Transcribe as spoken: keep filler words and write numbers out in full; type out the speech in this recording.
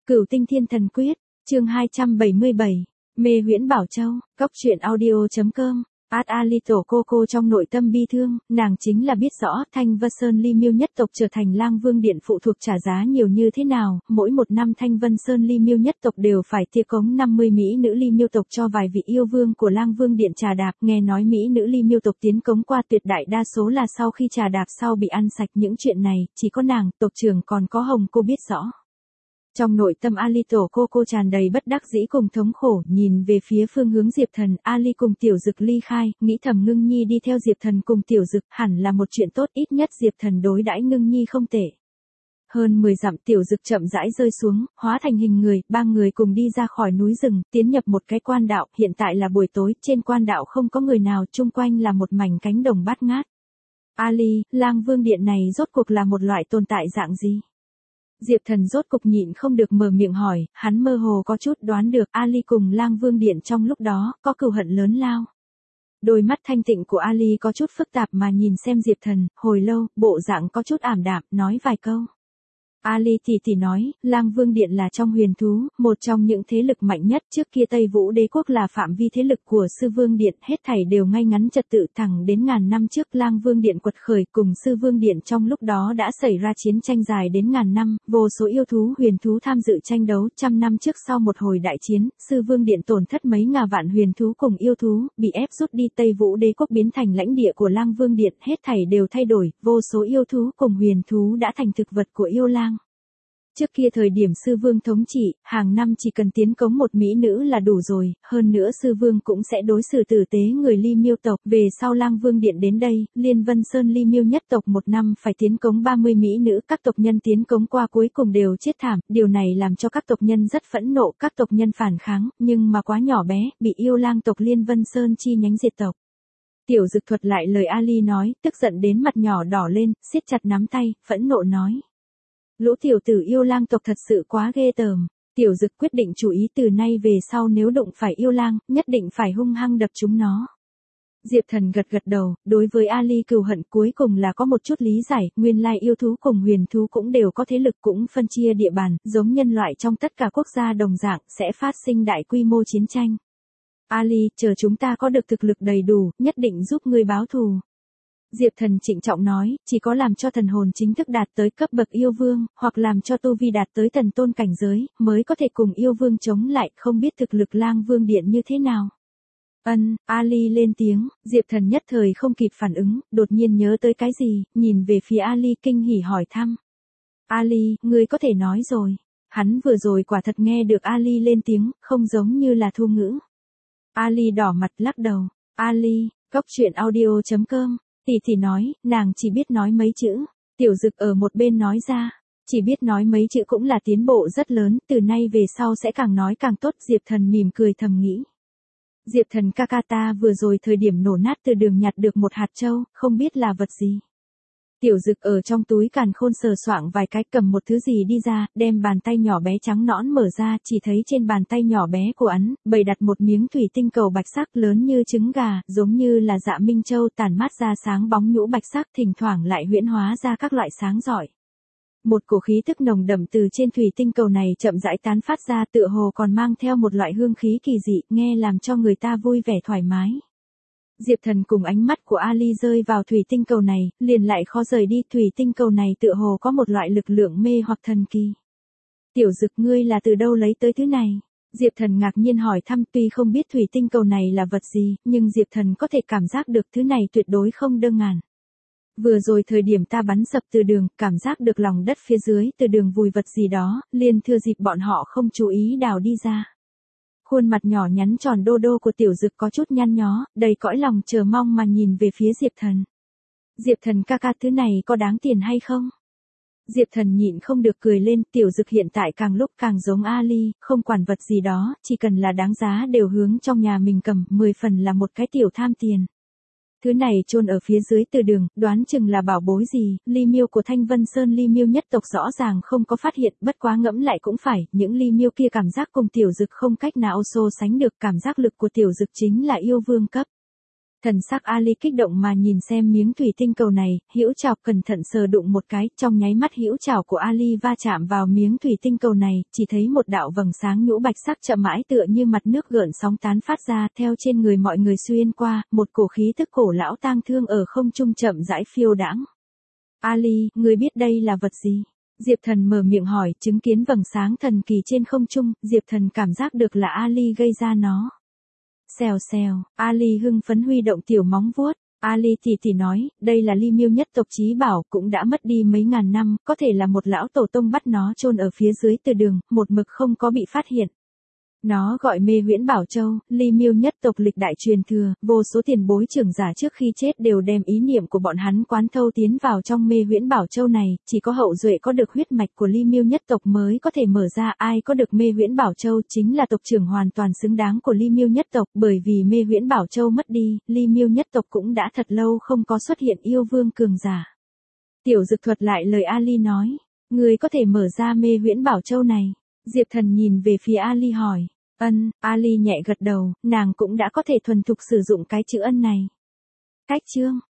Cửu Tinh Thiên Thần Quyết, chương hai trăm bảy mươi bảy, Mê Huyễn Bảo Châu, Cốc truyện audio.com. At a little Coco trong nội tâm bi thương, nàng chính là biết rõ Thanh Vân Sơn Ly Miêu nhất tộc trở thành Lang Vương Điện phụ thuộc trả giá nhiều như thế nào, mỗi một năm Thanh Vân Sơn Ly Miêu nhất tộc đều phải tiêu cống năm mươi mỹ nữ Ly Miêu tộc cho vài vị yêu vương của Lang Vương Điện trà đạp, nghe nói mỹ nữ Ly Miêu tộc tiến cống qua tuyệt đại đa số là sau khi trà đạp sau bị ăn sạch, những chuyện này, chỉ có nàng, tộc trưởng còn có Hồng cô biết rõ. Trong nội tâm Ali tổ cô cô tràn đầy bất đắc dĩ cùng thống khổ, nhìn về phía phương hướng Diệp Thần, Ali cùng Tiểu Dực ly khai, nghĩ thầm Ngưng Nhi đi theo Diệp Thần cùng Tiểu Dực, hẳn là một chuyện tốt, ít nhất Diệp Thần đối đãi Ngưng Nhi không tệ. Hơn mười dặm Tiểu Dực chậm rãi rơi xuống, hóa thành hình người, ba người cùng đi ra khỏi núi rừng, tiến nhập một cái quan đạo, hiện tại là buổi tối, trên quan đạo không có người nào, chung quanh là một mảnh cánh đồng bát ngát. Ali, Lang Vương Điện này rốt cuộc là một loại tồn tại dạng gì? Diệp Thần rốt cục nhịn không được mở miệng hỏi, hắn mơ hồ có chút đoán được Ali cùng Lang Vương Điện trong lúc đó, có cừu hận lớn lao. Đôi mắt thanh tịnh của Ali có chút phức tạp mà nhìn xem Diệp Thần, hồi lâu, bộ dạng có chút ảm đạm, nói vài câu. Ali thì thì nói, Lang Vương Điện là trong huyền thú, một trong những thế lực mạnh nhất, trước kia Tây Vũ Đế quốc là phạm vi thế lực của Sư Vương Điện, hết thảy đều ngay ngắn trật tự, thẳng đến ngàn năm trước Lang Vương Điện quật khởi cùng Sư Vương Điện trong lúc đó đã xảy ra chiến tranh dài đến ngàn năm, vô số yêu thú huyền thú tham dự tranh đấu, trăm năm trước sau một hồi đại chiến, Sư Vương Điện tổn thất mấy ngà vạn huyền thú cùng yêu thú, bị ép rút đi, Tây Vũ Đế quốc biến thành lãnh địa của Lang Vương Điện, hết thảy đều thay đổi, vô số yêu thú cùng huyền thú đã thành thực vật của yêu lang. Trước kia thời điểm Sư Vương thống trị, hàng năm chỉ cần tiến cống một mỹ nữ là đủ rồi, hơn nữa Sư Vương cũng sẽ đối xử tử tế người Ly Miêu tộc, về sau Lang Vương Điện đến đây, Liên Vân Sơn Ly Miêu nhất tộc một năm phải tiến cống ba mươi mỹ nữ, các tộc nhân tiến cống qua cuối cùng đều chết thảm, điều này làm cho các tộc nhân rất phẫn nộ, các tộc nhân phản kháng, nhưng mà quá nhỏ bé, bị yêu lang tộc Liên Vân Sơn chi nhánh diệt tộc. Tiểu Dực thuật lại lời Ali nói, tức giận đến mặt nhỏ đỏ lên, siết chặt nắm tay, phẫn nộ nói. Lũ tiểu tử yêu lang tộc thật sự quá ghê tởm. Tiểu Dực quyết định chú ý từ nay về sau nếu đụng phải yêu lang, nhất định phải hung hăng đập chúng nó. Diệp Thần gật gật đầu, đối với Ali cừu hận cuối cùng là có một chút lý giải, nguyên lai yêu thú cùng huyền thú cũng đều có thế lực cũng phân chia địa bàn, giống nhân loại trong tất cả quốc gia đồng dạng, sẽ phát sinh đại quy mô chiến tranh. Ali, chờ chúng ta có được thực lực đầy đủ, nhất định giúp ngươi báo thù. Diệp Thần trịnh trọng nói, chỉ có làm cho thần hồn chính thức đạt tới cấp bậc yêu vương, hoặc làm cho tu vi đạt tới thần tôn cảnh giới, mới có thể cùng yêu vương chống lại, không biết thực lực Lang Vương Điện như thế nào. Ân, Ali lên tiếng, Diệp Thần nhất thời không kịp phản ứng, đột nhiên nhớ tới cái gì, nhìn về phía Ali kinh hỉ hỏi thăm. Ali, ngươi có thể nói rồi. Hắn vừa rồi quả thật nghe được Ali lên tiếng, không giống như là thu ngữ. Ali đỏ mặt lắc đầu, Ali, Cốc truyện audio.com. Tỷ tỷ nói, nàng chỉ biết nói mấy chữ. Tiểu Dực ở một bên nói ra, chỉ biết nói mấy chữ cũng là tiến bộ rất lớn, từ nay về sau sẽ càng nói càng tốt. Diệp Thần mỉm cười thầm nghĩ. Diệp Thần ca ca, ta vừa rồi thời điểm nổ nát từ đường nhặt được một hạt châu, không biết là vật gì. Tiểu Dực ở trong túi càn khôn sờ soạng vài cái, cầm một thứ gì đi ra, đem bàn tay nhỏ bé trắng nõn mở ra, chỉ thấy trên bàn tay nhỏ bé của hắn, bày đặt một miếng thủy tinh cầu bạch sắc lớn như trứng gà, giống như là dạ minh châu, tản mát ra sáng bóng nhũ bạch sắc, thỉnh thoảng lại huyễn hóa ra các loại sáng rọi. Một cổ khí tức nồng đậm từ trên thủy tinh cầu này chậm rãi tán phát ra, tựa hồ còn mang theo một loại hương khí kỳ dị, nghe làm cho người ta vui vẻ thoải mái. Diệp Thần cùng ánh mắt của Ali rơi vào thủy tinh cầu này, liền lại khó rời đi, thủy tinh cầu này tựa hồ có một loại lực lượng mê hoặc thần kỳ. Tiểu Dực, ngươi là từ đâu lấy tới thứ này? Diệp Thần ngạc nhiên hỏi thăm, tuy không biết thủy tinh cầu này là vật gì, nhưng Diệp Thần có thể cảm giác được thứ này tuyệt đối không đơn giản. Vừa rồi thời điểm ta bắn sập từ đường, cảm giác được lòng đất phía dưới từ đường vùi vật gì đó, liền thừa dịp bọn họ không chú ý đào đi ra. Khuôn mặt nhỏ nhắn tròn đô đô của Tiểu Dực có chút nhăn nhó, đầy cõi lòng chờ mong mà nhìn về phía Diệp Thần. Diệp Thần ca ca, thứ này có đáng tiền hay không? Diệp Thần nhịn không được cười lên, Tiểu Dực hiện tại càng lúc càng giống Ali, không quản vật gì đó, chỉ cần là đáng giá đều hướng trong nhà mình cầm, mười phần là một cái tiểu tham tiền. Thứ này chôn ở phía dưới từ đường, đoán chừng là bảo bối gì, Ly Miêu của Thanh Vân Sơn Ly Miêu nhất tộc rõ ràng không có phát hiện, bất quá ngẫm lại cũng phải, những Ly Miêu kia cảm giác cùng Tiểu Dực không cách nào so sánh được, cảm giác lực của Tiểu Dực chính là yêu vương cấp. Thần sắc Ali kích động mà nhìn xem miếng thủy tinh cầu này, hữu trảo cẩn thận sờ đụng một cái, trong nháy mắt hữu trảo của Ali va chạm vào miếng thủy tinh cầu này, chỉ thấy một đạo vầng sáng nhũ bạch sắc chậm mãi tựa như mặt nước gợn sóng tán phát ra, theo trên người mọi người xuyên qua, một cổ khí tức cổ lão tang thương ở không trung chậm rãi phiêu đãng. Ali, ngươi biết đây là vật gì? Diệp Thần mở miệng hỏi, chứng kiến vầng sáng thần kỳ trên không trung, Diệp Thần cảm giác được là Ali gây ra nó. Xèo xèo, Ali hưng phấn huy động tiểu móng vuốt. Ali tỉ tỉ nói, đây là Ly Miêu nhất tộc chí bảo, cũng đã mất đi mấy ngàn năm, có thể là một lão tổ tông bắt nó chôn ở phía dưới từ đường, một mực không có bị phát hiện. Nó gọi Mê Huyễn Bảo Châu, Ly Miêu nhất tộc lịch đại truyền thừa, vô số tiền bối trưởng giả trước khi chết đều đem ý niệm của bọn hắn quán thâu tiến vào trong Mê Huyễn Bảo Châu này, chỉ có hậu duệ có được huyết mạch của Ly Miêu nhất tộc mới có thể mở ra, ai có được Mê Huyễn Bảo Châu chính là tộc trưởng hoàn toàn xứng đáng của Ly Miêu nhất tộc, bởi vì Mê Huyễn Bảo Châu mất đi, Ly Miêu nhất tộc cũng đã thật lâu không có xuất hiện yêu vương cường giả. Tiểu Dực thuật lại lời Ali nói, người có thể mở ra Mê Huyễn Bảo Châu này. Diệp Thần nhìn về phía Ali hỏi. Ân, Ali nhẹ gật đầu, nàng cũng đã có thể thuần thục sử dụng cái chữ ân này. Cách chương